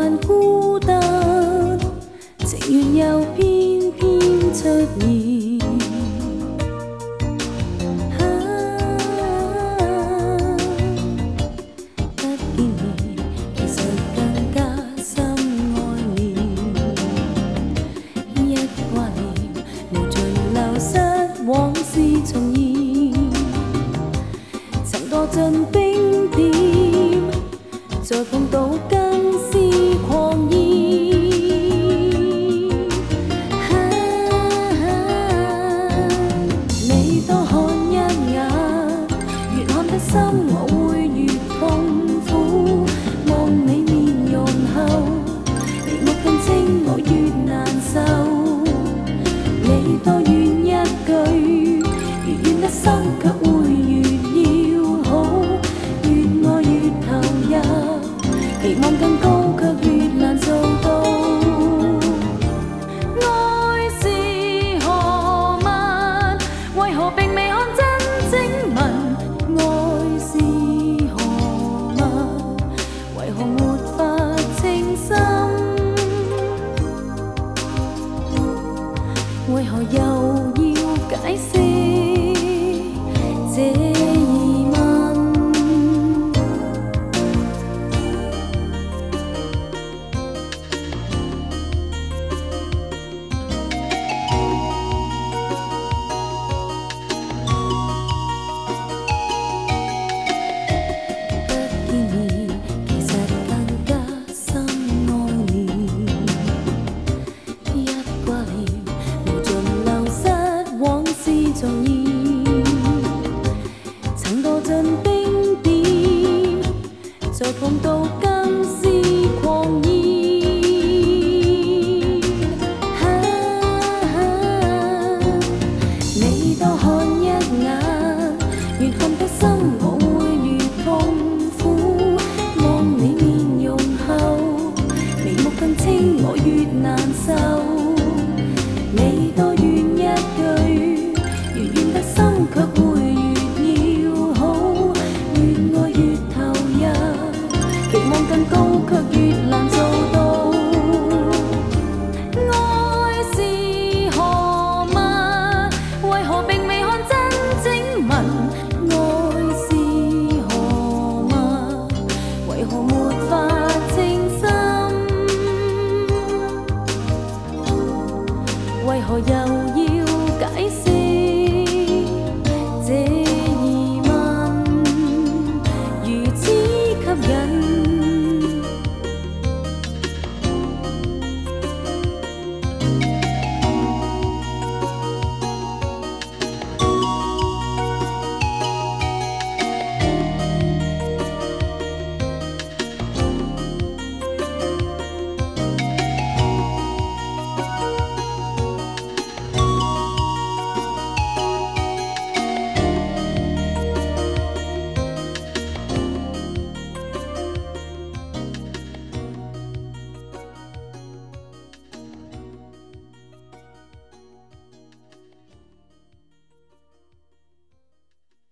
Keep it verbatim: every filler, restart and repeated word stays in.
還孤單，情緣又偏偏出現。啊，不見面，其實更加深愛念。一掛念，無盡流失，往事重現。曾墮進冰點，再碰到更是狂熱。你多看一眼，越看得深，我會越痛苦。望你面容後，眉目更清，我越難受。你多怨一句，越怨得深，卻會越要好，越愛越投入。期望更高，卻越難做到。愛是何物？為何並未看真正文？愛是何物？為何沒法清心？為何又要解釋這疑問？重現，曾墮進冰點，再碰到更是狂熱。啊啊、你多看一眼，越看得深，我會越痛苦。望你面容後，眉目更清，我越難受。